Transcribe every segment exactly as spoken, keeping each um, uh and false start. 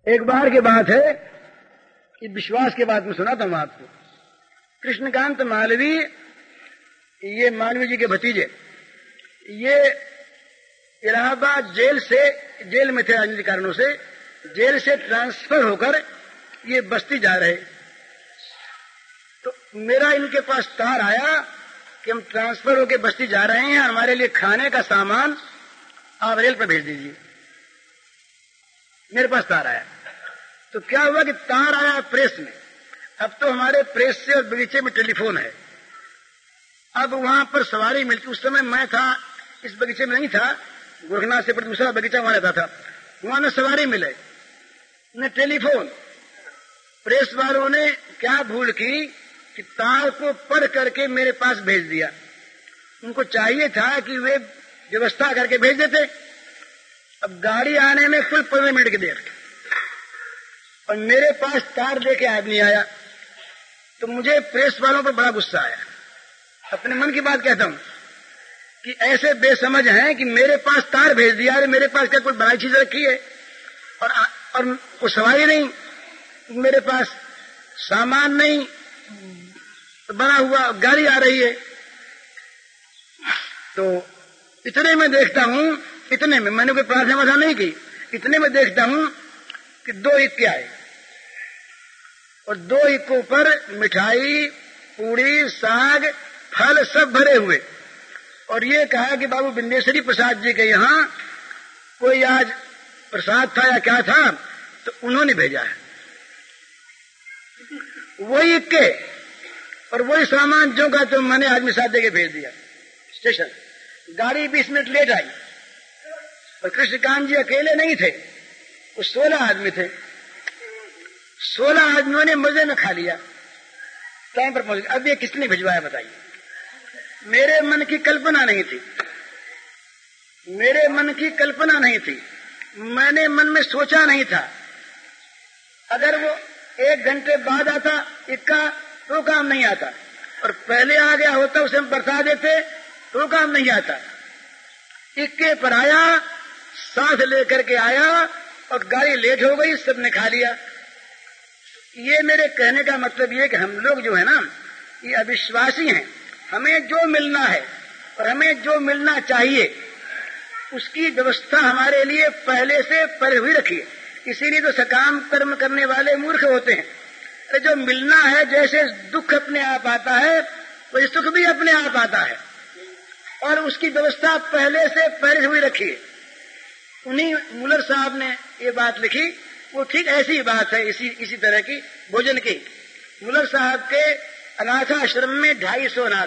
एक बार की बात है कि विश्वास की बात में सुना था मैं आपको। कृष्णकांत मालवीय, ये मालवीय जी के भतीजे, ये इलाहाबाद जेल से, जेल में थे राजनीतिक कारणों से, जेल से ट्रांसफर होकर ये बस्ती जा रहे। तो मेरा इनके पास तार आया कि हम ट्रांसफर होकर बस्ती जा रहे हैं, हमारे लिए खाने का सामान आप रेल पर भेज दीजिए। मेरे पास तार आया। तो क्या हुआ कि तार आया प्रेस में। अब तो हमारे प्रेस से और बगीचे में टेलीफोन है। अब वहां पर सवारी मिलती, उस समय मैं था इस बगीचे में नहीं था, गोरखनाथ से पर दूसरा बगीचा वहां रहता था, वहां न सवारी मिले न टेलीफोन। प्रेस वालों ने क्या भूल की कि तार को पढ़ करके मेरे पास भेज दिया। उनको चाहिए था कि वे व्यवस्था करके भेज देते। अब गाड़ी आने में कुल पंद्रह मिनट की देर, और मेरे पास तार लेके आदमी आया। तो मुझे प्रेस वालों पर बड़ा गुस्सा आया। अपने मन की बात कहता हूं कि ऐसे बेसमझ हैं कि मेरे पास तार भेज दिया, अरे मेरे पास क्या कोई बड़ी चीज रखी है और और कोई सवारी नहीं, मेरे पास सामान नहीं, बना हुआ गाड़ी आ रही है। तो इतने में देखता हूं, इतने में मैंने कोई प्रार्थना वधा नहीं की, इतने में देखता हूं कि दो इक्के आए और दो इक्कों पर मिठाई, पूड़ी, साग, फल सब भरे हुए, और ये कहा कि बाबू बिंदेश्वरी प्रसाद जी के यहाँ कोई आज प्रसाद था या क्या था, तो उन्होंने भेजा है। वही इक्के और वही सामान जो का तो मैंने आदमी साथ देके भेज दिया स्टेशन। गाड़ी बीस मिनट लेट आई और कृष्णकांत जी अकेले नहीं थे, वो सोलह आदमी थे। सोलह आदमियों ने मजे में खा लिया, टाइम पर पहुंच गए। अब ये किसने भिजवाया बताइए? मेरे मन की कल्पना नहीं थी, मेरे मन की कल्पना नहीं थी, मैंने मन में सोचा नहीं था। अगर वो एक घंटे बाद आता इक्का तो काम नहीं आता, और पहले आ गया होता उसे हम बरसा देते तो काम नहीं आता। इक्के पर आया, साथ लेकर के आया और गाड़ी लेट हो गई, सबने खा लिया। ये मेरे कहने का मतलब ये कि हम लोग जो है ना, ये अविश्वासी हैं। हमें जो मिलना है और हमें जो मिलना चाहिए उसकी व्यवस्था हमारे लिए पहले से पहले हुई रखी है। इसीलिए तो सकाम कर्म करने वाले मूर्ख होते हैं। तो जो मिलना है, जैसे दुख अपने आप आता है वही सुख भी अपने आप आता है, और उसकी व्यवस्था पहले से पहले हुई रखी है। उन्हीं मुलर साहब ने ये बात लिखी, वो ठीक ऐसी बात है इसी इसी तरह की भोजन की। मुलर साहब के अनाथाश्रम में ढाई सौ अनाथ,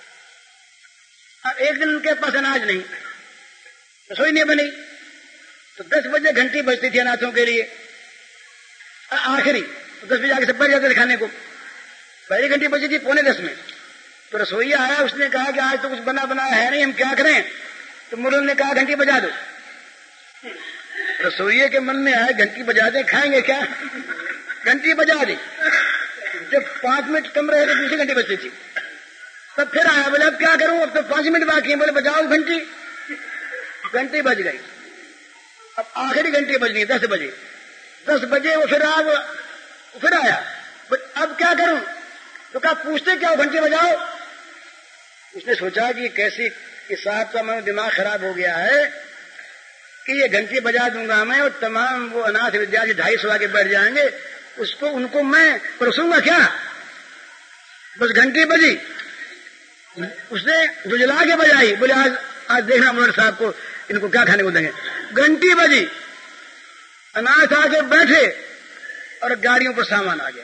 और एक दिन उनके पास अनाज नहीं, रसोई नहीं बनी, तो दस बजे घंटी बजती थी अनाथों के लिए आखिरी, तो दस बजे आगे सब बैठ जाते थे खाने को। पहली घंटी बजी थी पौने दस में, तो रसोईया आया, उसने कहा कि आज तो कुछ बना बनाया है नहीं, हम क्या करें? तो मुलर ने कहा घंटी बजा दो। रसोइये के मन में आया घंटी बजा दे, खाएंगे क्या? घंटी बजा दी। जब पांच मिनट कम रहे तो दूसरी घंटी बजती थी। तब फिर आया, बोले अब क्या करूं, अब तो पांच मिनट बाकी है। बोले बजाओ घंटी। घंटी बज गई। अब आखिरी घंटी बजनी दस बजे। दस बजे वो फिर आ, वो फिर आया, अब क्या करूं? तो कहा पूछते क्या, घंटी बजाओ। उसने सोचा कि कैसी इस साहब का मन दिमाग खराब हो गया है कि ये घंटी बजा दूंगा मैं और तमाम वो अनाथ विद्यार्थी ढाई सौ आगे बढ़ जाएंगे, उसको उनको मैं परोसूंगा क्या? बस घंटी बजी, उसने जुजला के बजाई। बोले आज आज देखना मुलर साहब को, इनको क्या खाने को देंगे। घंटी बजी, अनाथ आके बैठे और गाड़ियों पर सामान आ गया।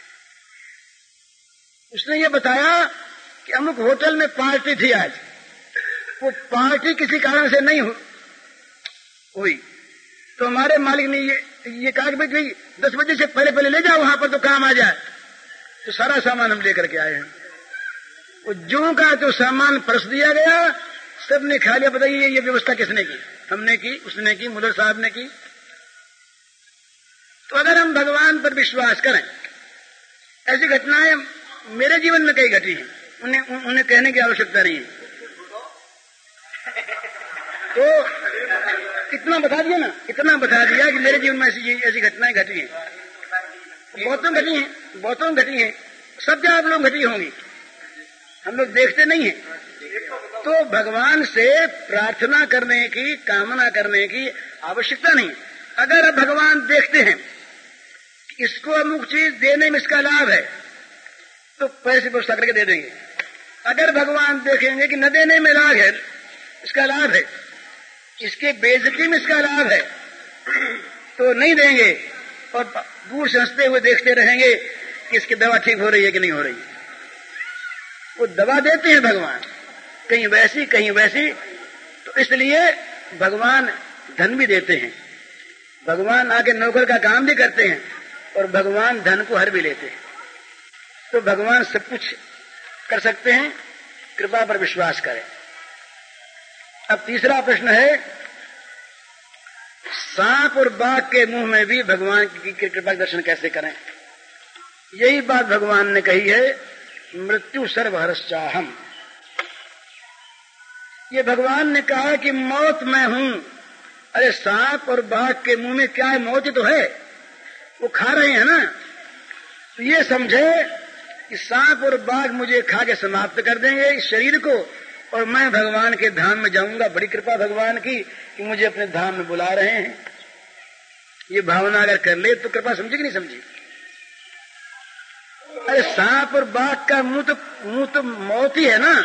उसने ये बताया कि अमुक होटल में पार्टी थी आज, वो पार्टी किसी कारण से नहीं हुई, तो हमारे मालिक ने ये ये कहा कि भाई दस बजे से पहले पहले ले जाओ वहां पर, तो काम आ जाए। तो सारा सामान हम लेकर के आए हैं। वो जो का तो सामान परस दिया गया, सबने खा लिया। बताइए ये व्यवस्था किसने की? हमने की, उसने की, मुलर साहब ने की। तो अगर हम भगवान पर विश्वास करें, ऐसी घटनाएं मेरे जीवन में कई घटी हैं, उन्हें उन्हें कहने की आवश्यकता नहीं है। तो इतना बता दिया ना, इतना बता दिया कि मेरे जीवन में ऐसी ऐसी घटनाएं घटी हैं, बहुतों घटी हैं, बहुतों घटी हैं, सब आप लोग घटी होंगी, हम लोग देखते नहीं हैं। तो भगवान से प्रार्थना करने की, कामना करने की आवश्यकता नहीं। अगर भगवान देखते हैं कि इसको अमुक चीज देने में इसका लाभ है तो पैसे व्यवस्था करके दे देंगे। अगर भगवान देखेंगे कि न देने में लाभ है, इसका लाभ है, इसके बेइज्जती में इसका लाभ है, तो नहीं देंगे और दूर से हंसते हुए देखते रहेंगे कि इसकी दवा ठीक हो रही है कि नहीं हो रही है। वो दवा देते हैं भगवान, कहीं वैसी कहीं वैसी। तो इसलिए भगवान धन भी देते हैं, भगवान आके नौकर का काम भी करते हैं और भगवान धन को हर भी लेते हैं। तो भगवान सब कुछ कर सकते हैं, कृपा पर विश्वास करें। अब तीसरा प्रश्न है, सांप और बाघ के मुंह में भी भगवान की कृपा के दर्शन कैसे करें? यही बात भगवान ने कही है, मृत्यु सर्वहरश्चाहम। ये भगवान ने कहा कि मौत मैं हूं। अरे सांप और बाघ के मुंह में क्या है? मौत ही तो है, वो खा रहे हैं ना। तो ये समझे कि सांप और बाघ मुझे खा के समाप्त कर देंगे इस शरीर को, और मैं भगवान के धाम में जाऊंगा। बड़ी कृपा भगवान की कि मुझे अपने धाम में बुला रहे हैं। ये भावना अगर कर ले तो कृपा समझी कि नहीं समझी? अरे सांप और बाघ का मुंह तो मुंह तो मौत ही है ना।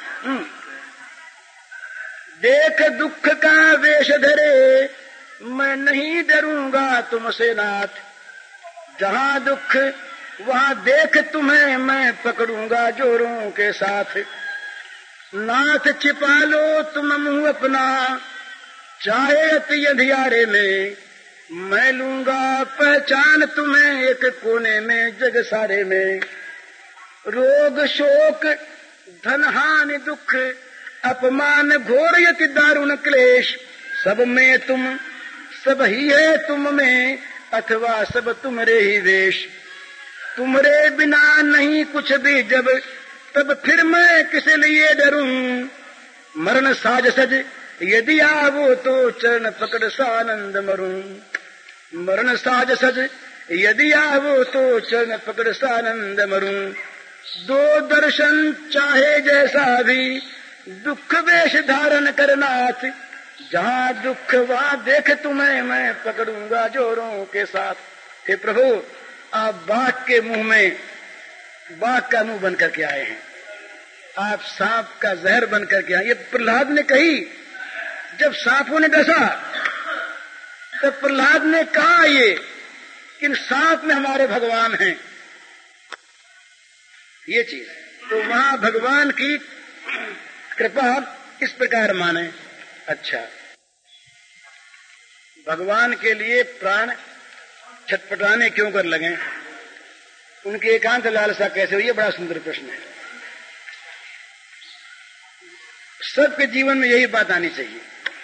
देख दुख का वेश धरे, मैं नहीं डरूंगा तुमसे नाथ। जहां दुख वहां देख तुम्हें मैं पकड़ूंगा जोरों के साथ। नाथ छिपा लो तुम मुंह अपना, चाहे अति अंधियारे में। मैं लूंगा पहचान तुम्हें एक कोने में जग सारे में। रोग शोक धन हानि दुख अपमान घोर यति दारुण क्लेश, सब में तुम सब ही है तुम में, अथवा सब तुमरे ही वेश। तुमरे बिना नहीं कुछ भी जब, तब फिर मैं किस लिए डरूं। मरण साज सज यदि आवो तो चरण पकड़ सानंद मरूं। मरण साज सज यदि आवो तो चरण पकड़ सानंद मरूं। दो दर्शन चाहे जैसा भी, दुख वेश धारण कर नाथ। जहां दुख वहां देख तुम्हें मैं पकड़ूंगा जोरों के साथ। हे प्रभु, आप बाघ के मुंह में बाघ का मुंह बन करके आए हैं, आप सांप का जहर बन करके आए। ये प्रहलाद ने कही, जब सांपों ने डसा तब प्रहलाद ने कहा ये कि सांप में हमारे भगवान हैं, ये चीज। तो वहां भगवान की कृपा इस प्रकार माने। अच्छा, भगवान के लिए प्राण छटपटाने क्यों कर लगे? उनकी एकांत लालसा कैसे हुई? ये बड़ा सुंदर प्रश्न है। सबके जीवन में यही बात आनी चाहिए।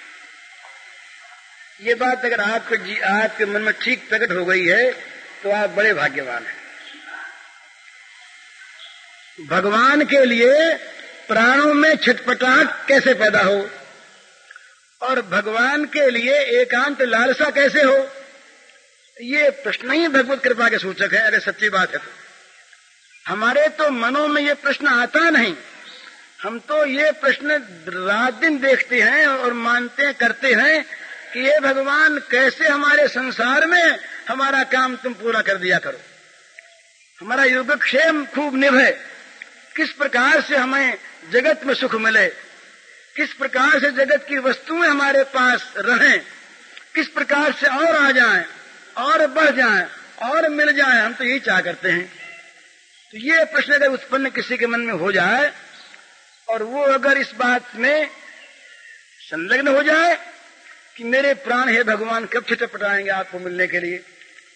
ये बात अगर आपके जी आपके मन में ठीक प्रकट हो गई है तो आप बड़े भाग्यवान हैं। भगवान के लिए प्राणों में छटपटाहट कैसे पैदा हो और भगवान के लिए एकांत लालसा कैसे हो, ये प्रश्न ही भगवत कृपा के सूचक है। अगर सच्ची बात है तो हमारे तो मनों में ये प्रश्न आता नहीं। हम तो ये प्रश्न रात दिन देखते हैं और मानते हैं, करते हैं कि ये भगवान कैसे हमारे संसार में हमारा काम तुम पूरा कर दिया करो, हमारा योगक्षेम खूब निभे, किस प्रकार से हमें जगत में सुख मिले, किस प्रकार से जगत की वस्तुएं हमारे पास रहें, किस प्रकार से और आ जाएं और बढ़ जाएं और मिल जाएं। हम तो यही चाह करते हैं। तो ये प्रश्न अगर उत्पन्न किसी के मन में हो जाए और वो अगर इस बात में संलग्न हो जाए कि मेरे प्राण हे भगवान कब छटपटाएंगे आपको मिलने के लिए,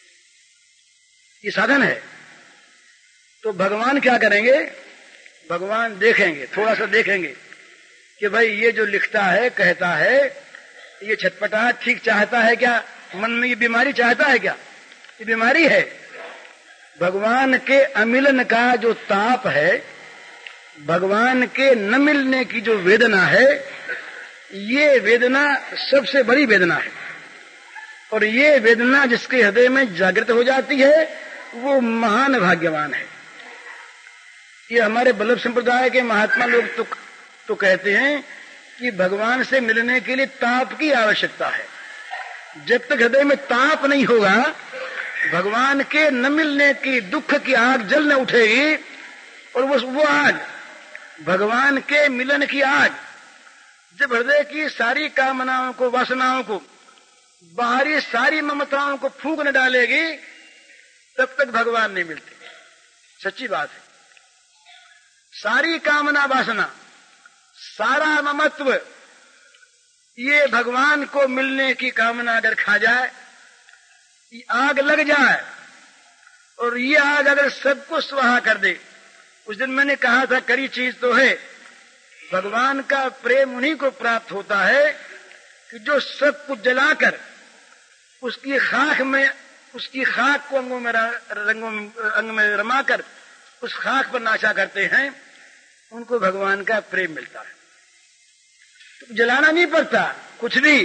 ये साधन है, तो भगवान क्या करेंगे? भगवान देखेंगे, थोड़ा सा देखेंगे कि भाई ये जो लिखता है, कहता है, ये छटपटाहट ठीक चाहता है क्या? मन में ये बीमारी चाहता है क्या? ये बीमारी है। भगवान के अमिलन का जो ताप है, भगवान के न मिलने की जो वेदना है, ये वेदना सबसे बड़ी वेदना है, और ये वेदना जिसके हृदय में जागृत हो जाती है वो महान भाग्यवान है। ये हमारे बल्लभ संप्रदाय के महात्मा लोग तो, तो कहते हैं कि भगवान से मिलने के लिए ताप की आवश्यकता है। जब तक हृदय में ताप नहीं होगा, भगवान के न मिलने की दुख की आग जल न उठेगी, और वो वो आग भगवान के मिलन की आग जब हृदय की सारी कामनाओं को, वासनाओं को, बाहरी सारी ममताओं को फूंक न डालेगी, तब तक भगवान नहीं मिलते। सच्ची बात है। सारी कामना वासना, सारा ममत्व, ये भगवान को मिलने की कामना अगर खा जाए, ये आग लग जाए, और ये आग अगर सबको स्वाहा कर दे। उस दिन मैंने कहा था कड़ी चीज तो है, भगवान का प्रेम उन्हीं को प्राप्त होता है कि जो सब कुछ जलाकर उसकी खाक में, उसकी खाक को अंगों में रंगों में अंग में रमाकर उस खाक पर नाचा करते हैं, उनको भगवान का प्रेम मिलता है। तो जलाना नहीं पड़ता कुछ भी,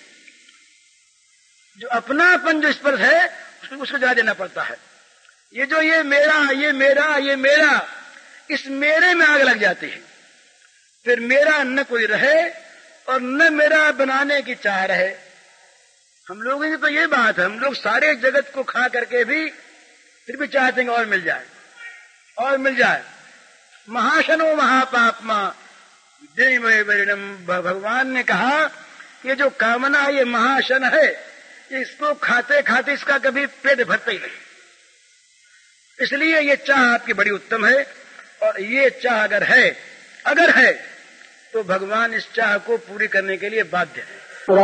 जो अपनापन जो स्पर्श है उसको, उसको जला देना पड़ता है। ये जो ये मेरा ये मेरा ये मेरा, इस मेरे में आग लग जाती है, फिर मेरा न कोई रहे और न मेरा बनाने की चाह रहे। हम लोगों की तो ये बात है, हम लोग सारे जगत को खा करके भी फिर भी चाहते हैं और मिल जाए और मिल जाए। महाशनो महापापमा देवम, भगवान ने कहा ये जो कामना ये महाशन है, इसको खाते खाते इसका कभी पेट भरता ही नहीं। इसलिए ये चाह आपकी बड़ी उत्तम है, और ये चाह अगर है अगर है तो भगवान इस चाह को पूरी करने के लिए बाध्य है।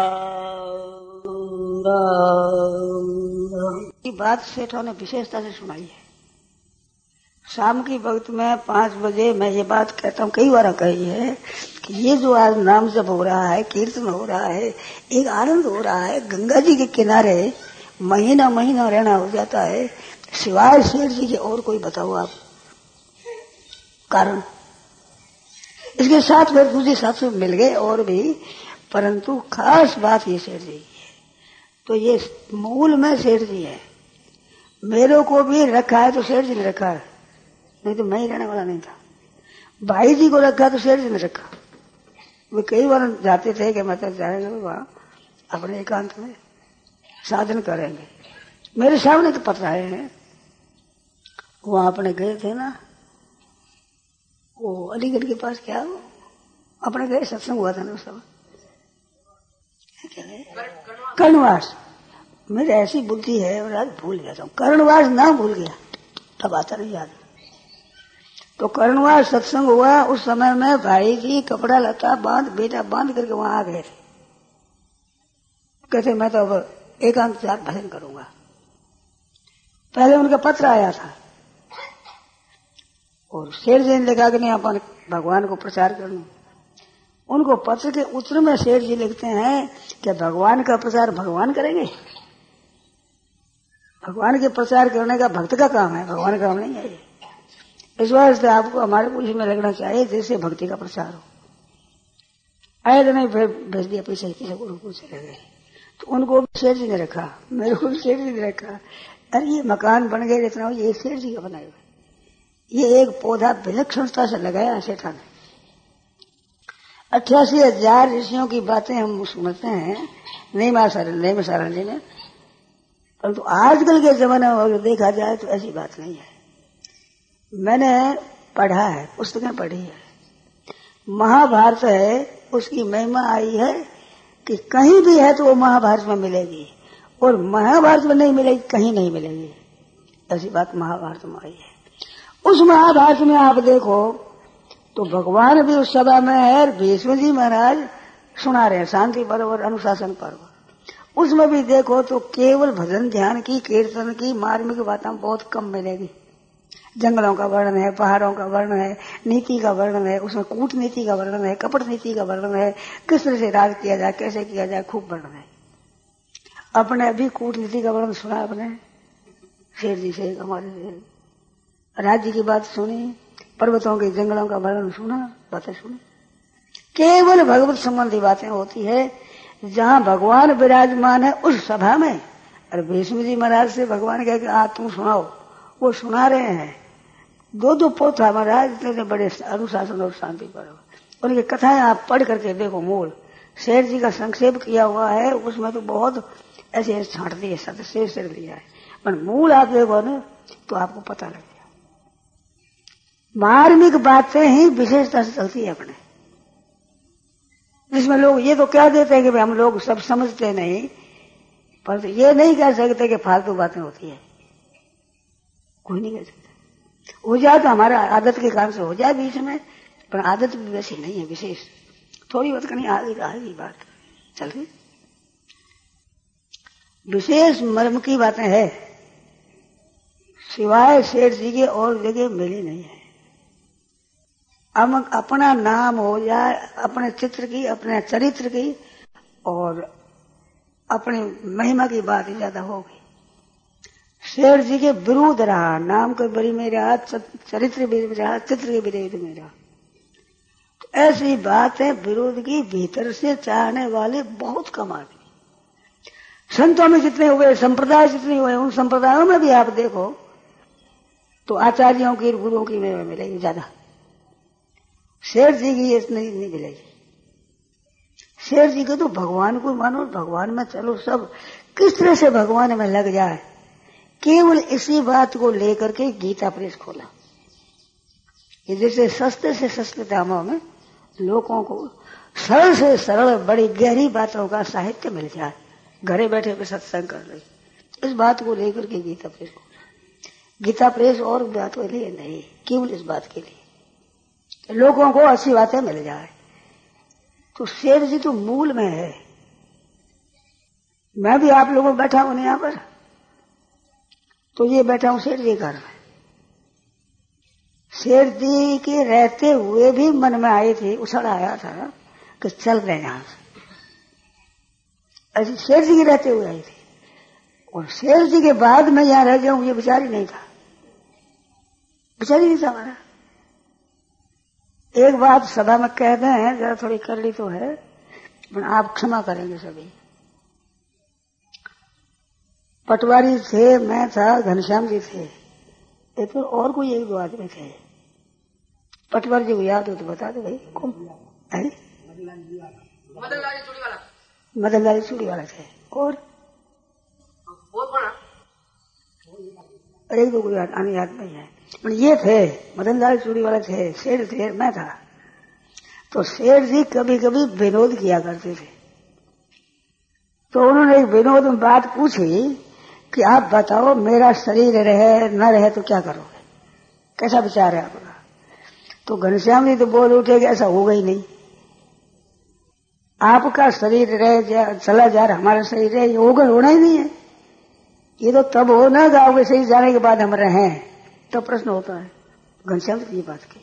ये बात सेठों ने विशेषता से सुनाई है। शाम की वक्त में पांच बजे मैं ये बात कहता हूँ, कई बार कही है कि ये जो आज नाम जप हो रहा है, कीर्तन हो रहा है, एक आनंद हो रहा है। गंगा जी के किनारे महीना महीना रहना हो जाता है, सिवाय शेर जी के और कोई बताओ आप कारण। इसके साथ फिर दूसरे साथियों मिल गए और भी, परंतु खास बात ये शेर जी है। तो ये मूल में शेर जी है। मेरे को भी रखा है तो शेर जी ने रखा है, नहीं तो मैं ही रहने वाला नहीं था। भाई जी को रखा तो शेर जी ने रखा। वे कई बार जाते थे कि मतलब जाएंगे वहां अपने एकांत में साधन करेंगे। मेरे सामने तो पता है, वहां अपने गए थे ना, वो अलीगढ़ के पास, क्या अपने गए सत्संग हुआ था ना उस समय, क्या है कर्णवास। मेरी ऐसी बुद्धि है और आज भूल गया था, कर्णवास ना भूल गया, तब आता नहीं याद। तो कर्णवास सत्संग हुआ, उस समय में भाई जी कपड़ा लता बांध बेटा बांध करके वहां आ गए थे। कहते मैं तो अब एकांत साथ भजन करूंगा। पहले उनका पत्र आया था और शेर जी ने लिखा कि नहीं अपन भगवान को प्रचार करना। उनको पत्र के उत्तर में शेर जी लिखते हैं कि भगवान का प्रचार भगवान करेंगे। भगवान के प्रचार करने का भक्त का काम है, भगवान का काम नहीं है। इस वास्ते आपको हमारे पुलिस में लगना चाहिए जैसे भक्ति का प्रचार हो। आए तो नहीं, फिर भेज दिया पैसे किसी गुरुकुल चले गए। तो उनको शेर जी ने रखा, मेरे को भी शेर जी ने रखा। अरे ये मकान बन गए इतना, ये शेर जी का बनाया हुआ। ये एक पौधा विलक्षणता से लगाया सेठा ने। अट्ठासी हजार ऋषियों की बातें हम सुनते हैं नहीं मासारण नहीं मासारण जी ने, परंतु आजकल के जमाने में अगर देखा जाए तो ऐसी बात नहीं है। मैंने पढ़ा है, पुस्तकें पढ़ी है, महाभारत है, उसकी महिमा आई है कि कहीं भी है तो वो महाभारत में मिलेगी, और महाभारत में नहीं मिलेगी कहीं नहीं मिलेगी। ऐसी बात महाभारत में आई है। उस महाभारत में आप देखो तो भगवान भी उस सभा में है, भीष्म जी महाराज सुना रहे हैं शांति पर्व और अनुशासन पर्व। उसमें भी देखो तो केवल भजन ध्यान की, कीर्तन की, मार्मिक बातें बहुत कम मिलेगी। जंगलों का वर्णन है, पहाड़ों का वर्णन है, नीति का वर्णन है, उसमें कूटनीति का वर्णन है, कपट नीति का वर्णन है, किस तरह से राज किया जाए, कैसे किया जाए, खूब वर्णन है। अपने अभी कूटनीति का वर्णन सुना अपने शेर जी से, हमारे राज्य की बात सुनी, पर्वतों के जंगलों का वर्णन सुना, बातें सुनी। केवल भगवत संबंधी बातें होती है। जहाँ भगवान विराजमान है उस सभा में, अरे भीष्म जी महाराज से भगवान कह के आ तुम सुनाओ, वो सुना रहे हैं। दो दो पोथा महाराज इतने बड़े अनुशासन और शांति पर, उनकी कथाएं आप पढ़ करके देखो। मूल शेर जी का संक्षेप किया हुआ है, उसमें तो बहुत ऐसे छांट दिए, शेर शेर लिया है, पर मूल आप देखो ना तो आपको पता लग गया। मार्मिक बातें ही विशेषता से चलती है अपने, जिसमें लोग ये तो कह देते हैं कि भाई हम लोग सब समझते नहीं, पर तो ये नहीं कह सकते कि फालतू बातें होती है, कोई नहीं कह सकता। हो जाए तो हमारा आदत के कारण से हो जाए बीच में, पर आदत भी वैसी नहीं है विशेष, थोड़ी बहुत कहीं आगे आएगी बात चल रही। विशेष मर्म की बातें है, सिवाय शेर जी के और जगह मिली नहीं है। अब अपना नाम हो जाए, अपने चित्र की, अपने चरित्र की और अपनी महिमा की बात ही ज्यादा होगी। शेर जी के विरुद्ध रहा, नाम के बरी में रहा, चरित्र भी रहा, चित्र के विरोध में रहा। तो ऐसी बात है विरोध की भीतर से चाहने वाले बहुत कम आदमी। संतों में जितने हुए, संप्रदाय जितने हुए, उन संप्रदायों में भी आप देखो तो आचार्यों की, गुरुओं की में मिलेगी ज्यादा, शेर जी की इतनी नहीं मिलेगी। शेर जी के तो भगवान को मानो, भगवान में चलो, सब किस तरह से भगवान में लग जाए, केवल इसी बात को लेकर के गीता प्रेस खोला। ये जैसे सस्ते से सस्ते दामों में लोगों को सरल से सरल बड़ी गहरी बातों का साहित्य मिल जाए, घरे बैठे भी सत्संग कर ले, इस बात को लेकर के गीता प्रेस खोला। गीता प्रेस और बात के लिए नहीं, केवल इस बात के लिए लोगों को अच्छी बातें मिल जाए। तो शेर जी तो मूल में है। मैं भी आप लोगों बैठा हूं यहां पर, तो ये बैठा हूं शेर जी घर में। शेर जी के रहते हुए भी मन में आई थी, उछल आया था कि चल रहे यहां से, ऐसे शेर जी के रहते हुए आई थी। और शेर जी के बाद मैं यहां रह जाऊं, ये विचार ही नहीं था, विचार ही नहीं था हमारा। एक बात सभा में कह दें, जरा थोड़ी करली तो है, पर आप क्षमा करेंगे सभी। पटवारी थे, मैं था, घनश्याम जी थे, एक तो और कोई एक दो आदमी थे। पटवारी जी को याद हो तो बता दो भाई, कौन है? मदन लाल चूड़ी वाला थे, और एक दो कोई आने याद नहीं है, पर ये थे, मदन लाल चूड़ी वाले थे, शेर थे, मैं था। तो शेर जी कभी कभी विनोद किया करते थे। तो उन्होंने एक विनोद में बात पूछी कि आप बताओ मेरा शरीर रहे न रहे तो क्या करोगे, कैसा विचार है आपका? तो घनश्याम जी तो बोल उठे कि ऐसा होगा ही नहीं, आपका शरीर रहे जा, चला जा रहा, हमारा शरीर रहे, ये होगा, होना ही नहीं है। ये तो तब हो ना जाओगे शरीर जाने के बाद हम रहे, तो प्रश्न होता है। घनश्याम जी की बात की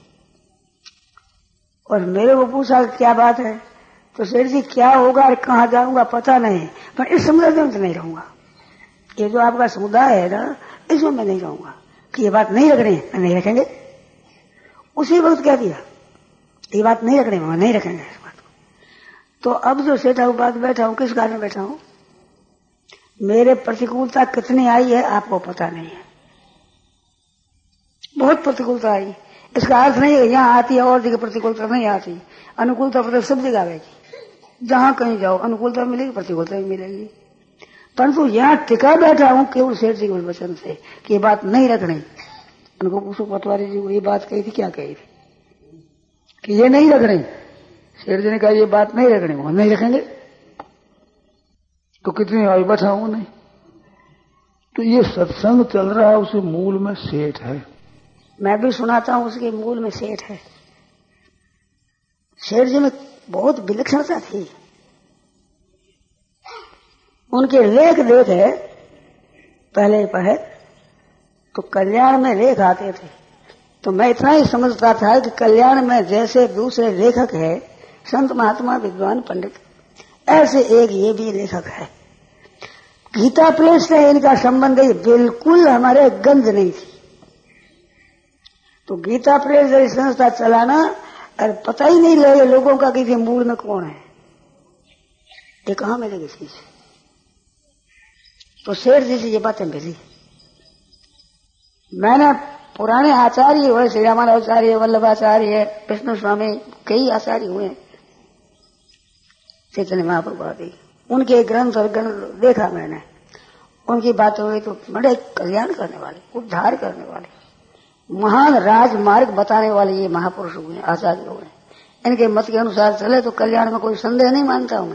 और मेरे को पूछा क्या बात है, तो शेर जी क्या होगा और कहाँ जाऊंगा पता नहीं, पर इस समुदाय में तो नहीं रहूंगा। ये जो आपका समुदाय है ना, इसमें मैं नहीं रहूंगा, कि ये बात नहीं रखनी है, नहीं रखेंगे। उसी वक्त कह दिया ये बात नहीं रखनी, मैं नहीं रखेंगे इस बात को। तो अब जो सेठा हूं बात बैठा हूं, किस कारण बैठा हूं, मेरे प्रतिकूलता कितनी आई है आपको पता नहीं है, बहुत प्रतिकूलता आई। इसका अर्थ नहीं है यहाँ आती है और जगह प्रतिकूलता नहीं आती, अनुकूलता प्रति सब जगह आएगी। जहां कहीं जाओ अनुकूलता मिलेगी, प्रतिकूलता भी मिलेगी। परंतु यहाँ टिका बैठा हूं केवल शेर जी के वचन से कि ये बात नहीं रखनी। उनको पूछो पटवारी जी को ये बात कही थी, क्या कही थी कि ये नहीं रखनी। शेर जी ने कहा ये बात नहीं रखनी, वो नहीं रखेंगे। तो कितनी आई बैठा हूं नहीं। तो ये सत्संग चल रहा है, उसे मूल में सेठ है। मैं भी सुनाता हूं, उसके मूल में सेठ है। शेर जी में बहुत विलक्षणता थी। उनके लेख लेख है, पहले पढ़े तो कल्याण में लेख आते थे। तो मैं इतना ही समझता था कि कल्याण में जैसे दूसरे लेखक है, संत महात्मा विद्वान पंडित, ऐसे एक ये भी लेखक है। गीता प्रेस से इनका संबंध बिल्कुल हमारे गंज नहीं थी। तो गीता प्रेस जैसी संस्था चलाना अरे पता ही नहीं लगे लोगों का कि मूल में कौन है, ये कहाँ मिलेगी चीज। तो शेर जी से ये बातें मिली। मैंने पुराने आचार्य हुए, श्री रामानुजाचार्य, वल्लभाचार्य, विष्णु स्वामी, कई आचार्य हुए चैतन्य महाप्रभु आदि, उनके ग्रंथ और ग्रंथ देखा मैंने, उनकी बातें हुई तो बड़े कल्याण करने वाले, उद्धार करने वाले, महान राजमार्ग बताने वाले ये महापुरुष हुए, आचार्य हुए। इनके मत के अनुसार चले तो कल्याण में कोई संदेह नहीं मानता हूं मैं।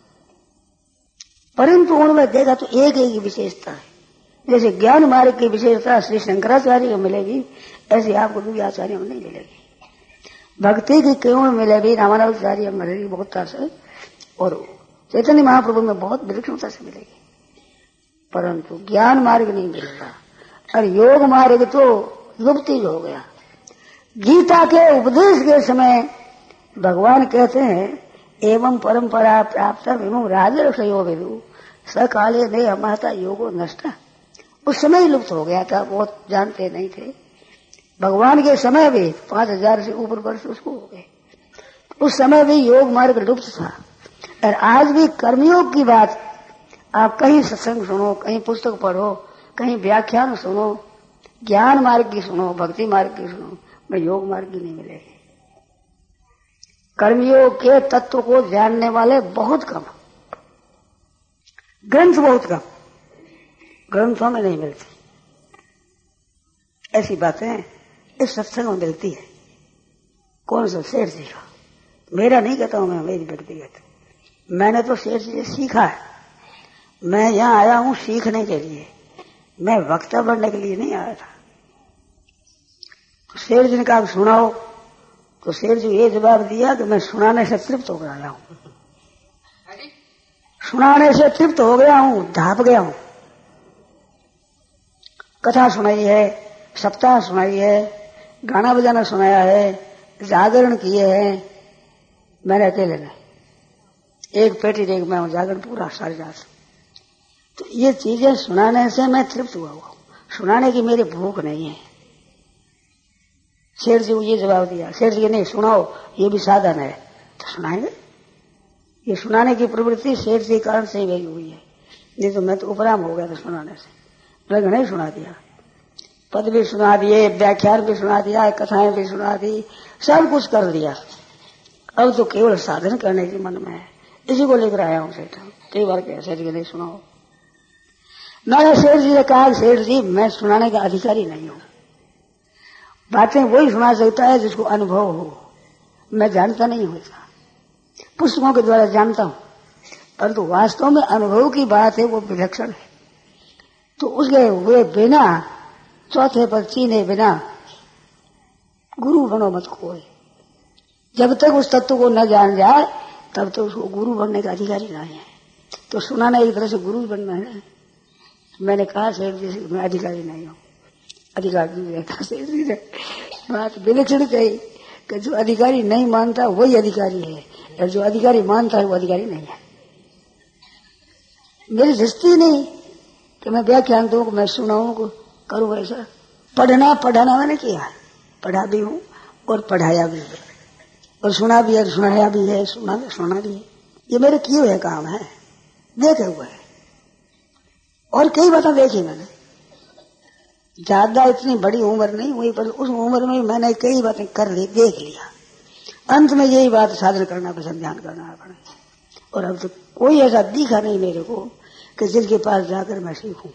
परंतु उनमें देखा तो एक एक विशेषता है। जैसे ज्ञान मार्ग की विशेषता श्री शंकराचार्य को मिलेगी, ऐसी आपको दूसरे आचार्य में नहीं मिलेगी। भक्ति की क्यों मिलेगी, रामानुजाचार्य में मिलेगी बहुत से, और चैतन्य महाप्रभु में बहुत विलक्षणता से मिलेगी, परंतु ज्ञान मार्ग नहीं मिलेगा। और योग मार्ग तो युक्ति हो गया। गीता के उपदेश के समय भगवान कहते हैं एवं परंपरा प्राप्त एवं राजर्षयो विदु सकाले ने अमहता योगो नष्ट। उस समय ही लुप्त हो गया था, बहुत जानते नहीं थे। भगवान के समय भी पांच हजार से ऊपर वर्ष उसको हो गए, उस समय भी योग मार्ग लुप्त था। और आज भी कर्मयोग की बात आप कहीं सत्संग सुनो, कहीं पुस्तक पढ़ो, कहीं व्याख्यान सुनो, ज्ञान मार्ग की सुनो, भक्ति मार्ग की सुनो, में योग मार्ग की नहीं मिलेगी। कर्मयोग के तत्व को जानने वाले बहुत कम, ग्रंथ बहुत कम, ग्रंथों में नहीं मिलती। ऐसी बातें इस सत्संग में मिलती है। कौन सा? शेर जी का। मेरा नहीं कहता हूं मैं, मेरी व्यक्तिगत, मैंने तो शेर जी से सीखा है। मैं यहां आया हूं सीखने के लिए, मैं वक्ता बनने के लिए नहीं आया था। तो शेर जी ने कहा सुनाओ, तो शेर जी ये जवाब दिया कि मैं सुनाने से तृप्त हो गया हूं, सुनाने से तृप्त हो गया हूं, धाप गया हूं। कथा सुनाई है, सप्ताह सुनाई है, गाना बजाना सुनाया है, जागरण किए हैं मैंने अकेले ने, एक पेटी देख मैं जागरण पूरा सारी रात। तो ये चीजें सुनाने से मैं तृप्त हुआ हुआ, सुनाने की मेरी भूख नहीं है। शेर जी को ये जवाब दिया। शेर जी नहीं सुनाओ, ये भी साधन है, तो सुनाएंगे। ये सुनाने की प्रवृत्ति शेर जी के कारण से ही हुई है, नहीं तो मैं तो उपराम हो गया था सुनाने से। लग नहीं सुना दिया, पद भी सुना दिए, व्याख्यान भी सुना दिया, कथाएं भी सुना दी, सब कुछ कर दिया। अब तो केवल साधन करने की मन में है, इसी को लेकर आया हूं सेठ। कई बार कहा सेठ जी नहीं सुनाओ, मैंने शेठ जी ने कहा सेठ जी मैं सुनाने का अधिकारी नहीं हूं, बातें वही सुना सकता है जिसको अनुभव हो। मैं जानता नहीं हूं, पुस्तकों के द्वारा जानता हूं, परंतु वास्तव में अनुभव की बात है, वो विलक्षण है। तो उसके हुए बिना, चौथे पर चीने बिना गुरु बनो मत कोई। जब तक उस तत्व को न जान जाए तब तक तो उसको गुरु बनने का अधिकारी नहीं है। तो सुनाना एक तरह से गुरु बनना है। मैंने कहा सेठ जी से मैं अधिकारी नहीं हूं, अधिकारी नहीं रहता। सेठ जी ने बात विलक्षण कही कि जो अधिकारी नहीं मानता वही अधिकारी है, और जो अधिकारी मानता है वो अधिकारी नहीं है। मेरी दृष्टि नहीं कि मैं व्याख्यान दूं, मैं सुनाऊं, करूं ऐसा। पढ़ना पढ़ाना मैंने किया है, पढ़ा भी हूं और पढ़ाया भी है, और सुना भी है, सुनाया भी है, सुना सुना भी है। ये मेरे किए हुए काम है, देखे हुए है। और कई बातें देखी मैंने, ज्यादा इतनी बड़ी उम्र नहीं हुई, पर उस उम्र में मैंने कई बातें कर ली, देख लिया। अंत में यही बात साधन करना पसंद, ध्यान करना पड़े। और अब तो कोई ऐसा दिखा नहीं मेरे को कि जिनके पास जाकर मैं सीखूं।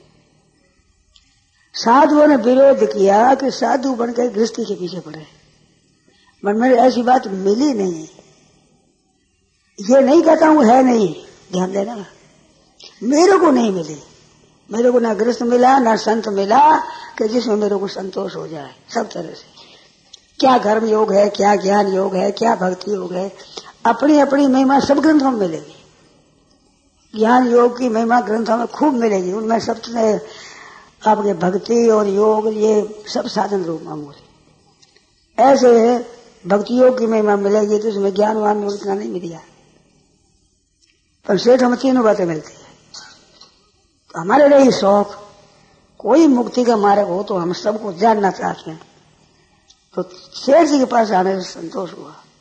साधुओं ने विरोध किया कि साधु बनकर गृहस्थी के पीछे पड़े, मन में ऐसी बात मिली नहीं। ये नहीं कहता हूं है नहीं, ध्यान देना, मेरे को नहीं मिली। मेरे को ना गृहस्थ मिला, ना संत मिला कि जिसमें मेरे को संतोष हो जाए सब तरह से। क्या धर्म योग है, क्या ज्ञान योग है, क्या भक्ति योग है, अपनी अपनी महिमा सब ग्रंथों में मिलेगी। ज्ञान योग की महिमा ग्रंथों में खूब मिलेगी, उनमें सब आपके भक्ति और योग ये सब साधन रूप मामूली। ऐसे भक्ति योग की महिमा मिलेगी तो उसमें ज्ञान वान योग इतना नहीं मिल जाए, पर सेठ हमें तीनों बातें मिलती है। तो हमारे लिए शौक, कोई मुक्ति का मार्ग हो तो हम सबको जानना चाहते हैं। तो शेर जी के पास आने से संतोष हुआ।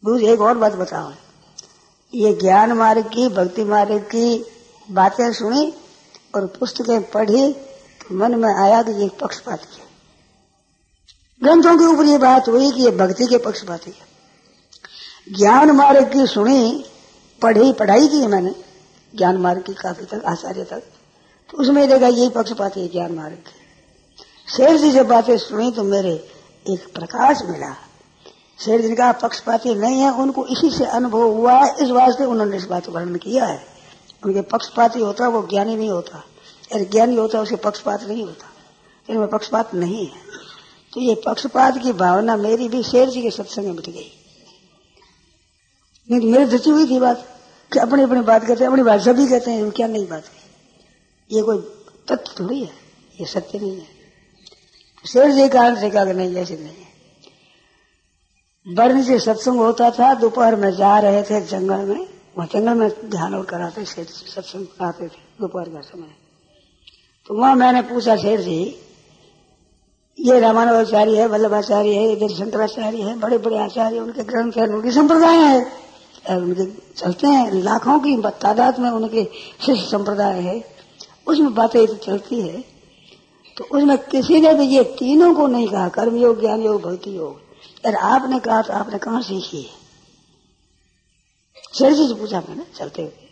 दूसरी एक और बात बताओ, ये ज्ञान मार्ग की, भक्ति मार्ग की बातें सुनी और पुस्तकें पढ़ी तो मन में आया कि ये पक्षपाती है। ग्रंथों के ऊपर ये बात हुई कि ये भक्ति के पक्षपाती है। ज्ञान मार्ग की सुनी, पढ़ी, पढ़ाई की है मैंने ज्ञान मार्ग की काफी तक, आचार्य तक, तो उसमें देखा यही पक्षपाती है ज्ञान मार्ग की। शेर जी से बातें सुनी तो मेरे एक प्रकाश मिला। शेर जी ने कहा पक्षपाती नहीं है, उनको इसी से अनुभव हुआ है, इस वास्ते उन्होंने इस बात को वर्णन किया है। उनके पक्षपाती होता वो ज्ञानी नहीं होता, अरे ज्ञानी होता उसके पक्षपात नहीं होता, इनमें पक्षपात नहीं है। तो ये पक्षपात की भावना मेरी भी शेर जी के सत्संग में मिट गई। नहीं तो मेरी धची हुई थी बात कि अपनी अपनी बात करते हैं, अपनी बात सभी कहते हैं, क्या नहीं बात है, ये कोई तथ्य थोड़ी है, ये सत्य नहीं है। तो शेर जी कारण से कहा नहीं, ऐसे नहीं है। वर्ण से सत्संग होता था, दोपहर में जा रहे थे जंगल में, वहां जंगल में ध्यान और कराते, शेर जी सत्संग कराते थे दोपहर का समय। तो वहां मैंने पूछा, शेर जी ये रामानुजाचार्य है, वल्लभाचार्य है, इधर शंकराचार्य है, बड़े बड़े आचार्य, उनके ग्रंथ है, उनकी संप्रदाय है, उनके चलते हैं, लाखों की तादाद में उनके शिष्य संप्रदाय है, उसमें बातें तो चलती है। तो उसमें किसी ने भी ये तीनों को नहीं कहा, कर्मयोग, ज्ञान योग, भक्ति योग। अरे आपने कहा तो आपने कहां सीखी है? शेर जी से पूछा मैंने चलते हुए,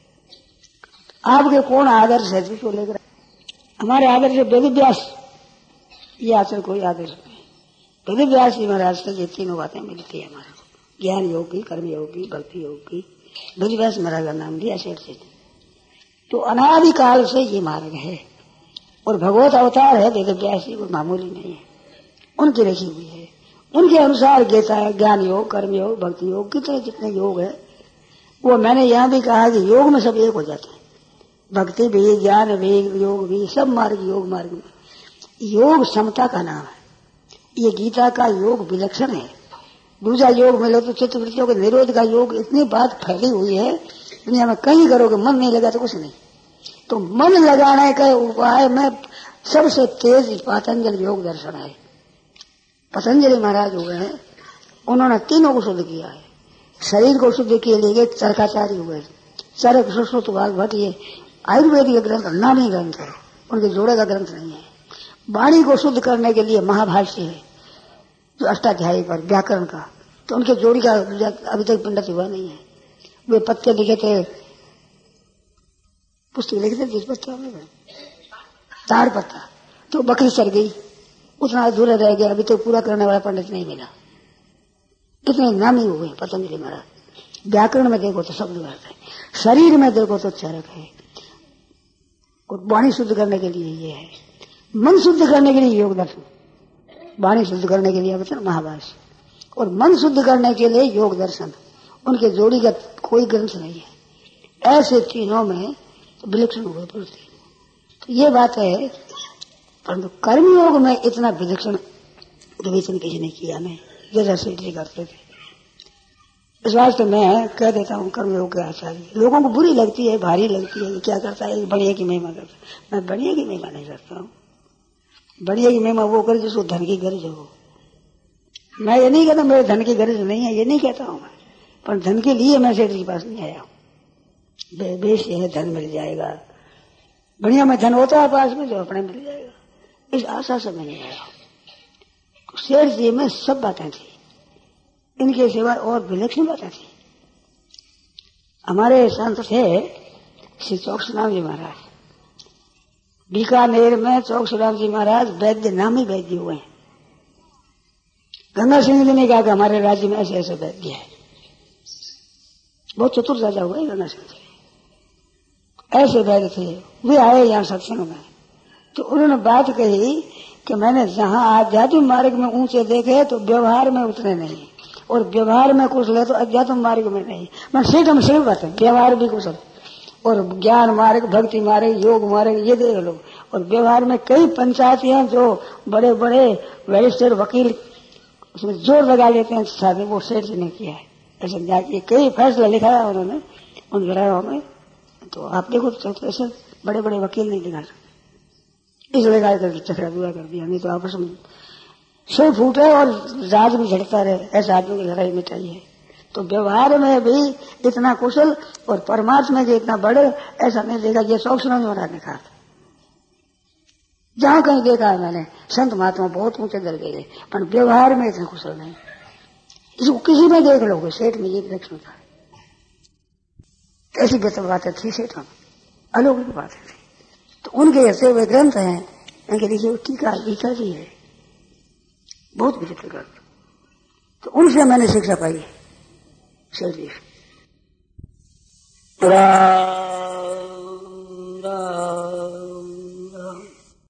आपके कौन आदर्श है जिसको लेकर? हमारे आदर्श है वेद व्यास, ये आचरण कोई आदर्श नहीं। वेद व्यास जी महाराज से ये तीनों बातें मिलती है हमारे को, ज्ञान योग की, कर्म योग की, भक्ति योग की। वेद व्यास महाराज का नाम दिया शेर जी ने। तो अनादिकाल से ये मार्ग है और भगवत अवतार है वेद व्यास जी, कोई मामूली नहीं है, उनकी रखी हुई है। उनके अनुसार गीता है, ज्ञान योग, कर्म योग, भक्ति योग, कितने जितने योग है वो मैंने यहाँ भी कहा कि योग में सब एक हो जाते हैं, भक्ति भी, ज्ञान भी, योग भी, सब मार्ग योग मार्ग में। योग समता का नाम है, ये गीता का योग विलक्षण है। दूसरा योग मिलो तो चित्तवृत्तियों के निरोध का योग, इतनी बात फैली हुई है दुनिया में, कहीं करोगे मन नहीं लगा तो कुछ नहीं। तो मन लगाने का उपाय में सबसे तेज पतंजलि योग दर्शन है। पतंजलि महाराज हुए हैं, उन्होंने तीनों को शुद्ध किया है। शरीर को शुद्ध के लिए चरकाचार्य हुए, चरक सुश्रुत भट्ट, ये आयुर्वेदिक ग्रंथ नामी ग्रंथ है, उनके जोड़े का ग्रंथ नहीं है। वाणी को शुद्ध करने के लिए महाभाष्य है जो अष्टाध्यायी पर व्याकरण का, तो उनके जोड़ी का अभी तक पंडित हुआ नहीं है। वे पत्ते लिखे थे, पुस्तक लिखे थे, जिस पत्ते में तार पत्ता, तो बकरी चढ़ गई, उतना अधूरा रह गया, अभी तक पूरा करने वाला पंडित नहीं मिला। कितने नामी हुए पतंजलि महाराज। व्याकरण में देखो तो शब्द अर्थ है, शरीर में देखो तो चरक है, और वाणी शुद्ध करने के लिए ये है, मन शुद्ध करने के लिए योग दर्शन, वाणी शुद्ध करने के लिए वचन महाभाष्य, और मन शुद्ध करने के लिए योग दर्शन। उनके जोड़ी का कोई ग्रंथ नहीं है। ऐसे तीनों में विलक्षण हुए पड़ते। तो ये बात है, परंतु कर्मयोग में इतना विलक्षण विवेचन किसी ने किया नहीं, जैसा सेठ जी करते थे। इस वास्ते मैं कह देता हूँ कर्मयोग के आचार्य, लोगों को बुरी लगती है, भारी लगती है, क्या करता है, बढ़िया की महिमा करता है। मैं बढ़िया की महिमा नहीं करता हूँ। बढ़िया की महिमा वो करे जिसको धन की गर्ज हो। मैं ये नहीं कहता मेरे धन की गर्ज नहीं है, ये नहीं कहता हूँ मैं, पर धन के लिए मैं सेठ जी के पास नहीं आया हूँ। बेश है धन मिल जाएगा, बढ़िया में धन होता है पास में जो अपने मिल जाएगा, इस आशा से मैं नहीं आया। शेर जी में सब बातें थी, इनके सिवा और विलक्षण बातें थी। हमारे संत थे श्री चौकसीराम जी महाराज, बीकानेर में चौकसीराम जी महाराज वैद्य, नामी वैद्य हुए हैं। गंगा सिंह जी ने कहा कि हमारे राज्य में ऐसे ऐसे वैद्य है, बहुत चतुर राजा हुए गंगा सिंह जी, ऐसे वैद्य थे। वे आए यहाँ सत्संग में, तो उन्होंने बात कही कि मैंने जहाँ आध्यात्मिक मार्ग में ऊंचे देखे तो व्यवहार में उतने नहीं, और व्यवहार में कुशल है तो अध्यात्म मार्ग में नहीं। मैं सीट हम सिर्फ बात है, व्यवहार भी कुशल, और ज्ञान मार्ग, भक्ति मार्ग, योग मार्ग ये देख लो। और व्यवहार में कई पंचायतियां जो बड़े बड़े बैरिस्टर वकील उसमें जोर लगा लेते हैं साधे, वो सेठ जी ने किया है। ऐसे जाके कई फैसला लिखा है उन्होंने उन लड़ाइयों में, तो आप देखो तो ऐसे बड़े बड़े वकील नहीं लिखा सकते, इस लड़ाई करके चक्रा बुरा कर दिया, नहीं तो आपस में सिर फूटे और राज भी झड़ता रहे, ऐसा आदमी की लड़ाई मिटाई है। तो व्यवहार में भी इतना कुशल और परमार्थ में जो इतना बड़े, ऐसा नहीं देखा। ये सौ सुनामी महाराज ने कहा था, जहां कहीं देखा है मैंने, संत महात्मा बहुत ऊंचे दर गए पर व्यवहार में इतना कुशल नहीं। इसको किसी में देख लोगे, सेठ में ये लक्ष्मण था, ऐसी बातें थी सेठों में, अलौकिक बातें थी। तो उनके ऐसे हुए ग्रंथ हैं, उनके लिखे टीका टीका जी है, बहुत विचित्र ग्रंथ। तो उनसे मैंने शिक्षा पाई सेठ जी। राम राम